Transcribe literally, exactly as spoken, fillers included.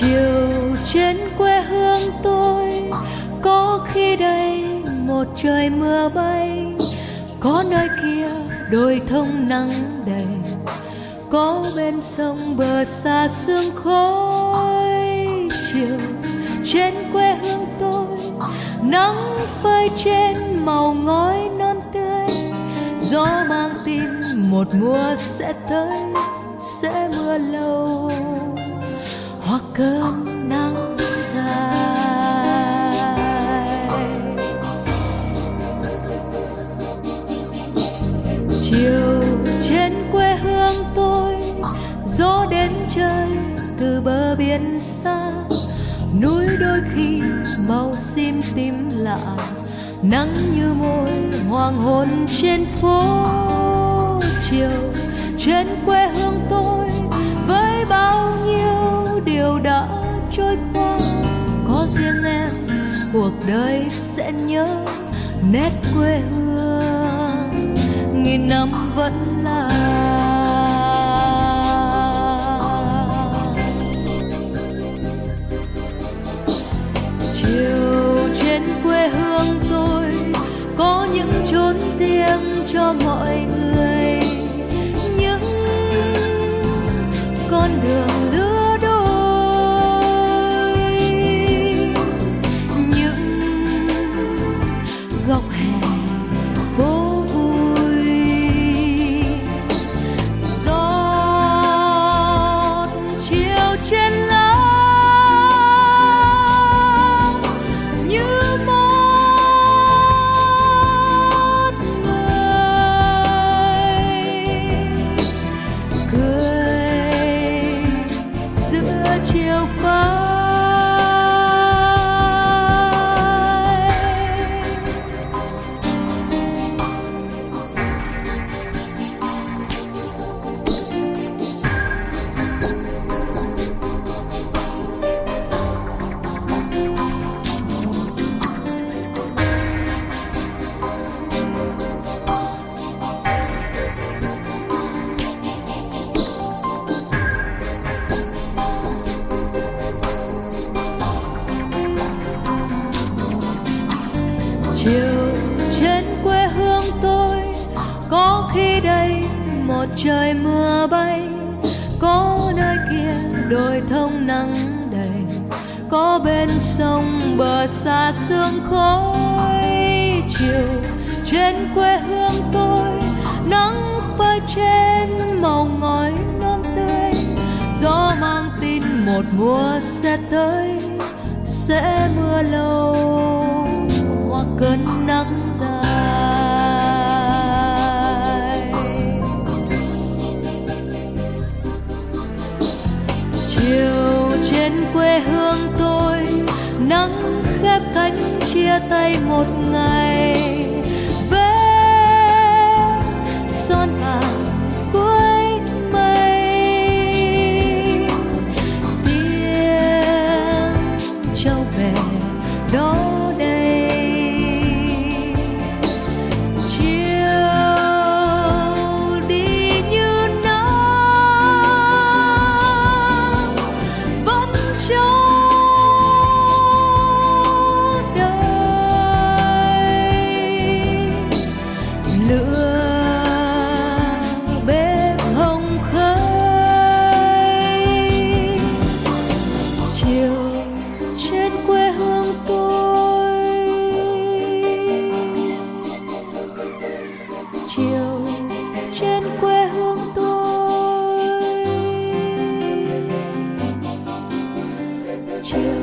Chiều trên quê hương tôi có khi đây một trời mưa bay, có nơi kia đồi thông nắng đầy, có bên sông bờ xa sương khói. Chiều trên quê hương tôi nắng phơi trên màu ngói non tươi, gió mang tin một mùa sẽ tới, sẽ mưa lâu hoặc cơn nắng dài. Chiều trên quê hương tôi gió đến chơi từ bờ biển xa, núi đôi khi màu sim tím lạ, nắng như môi hoàng hôn trên phố. Chiều trên quê hương tôi với bao nhiêu điều đã trôi qua, có riêng em cuộc đời sẽ nhớ nét quê hương nghìn năm vẫn là. Chiều trên quê hương tôi có những chốn riêng cho mọi người, những con đường lứa đôi, những góc hè phố vui, giọt chiều trên lá như một người cười giữa chiều phai. Chiều trên quê hương tôi có khi đây một trời mưa bay, có nơi kia đồi thông nắng đầy, có bên sông bờ xa sương khói. Chiều trên quê hương tôi nắng phơi trên màu ngói non tươi, gió mang tin một mùa sẽ tới, sẽ mưa lâu hoặc cơn nắng dài. Chiều trên quê hương tôi nắng khép cánh chia tay một ngày, vết son vàng cuối mây, tiếng trâu về đó đây. Chiều trên quê hương tôi, chiều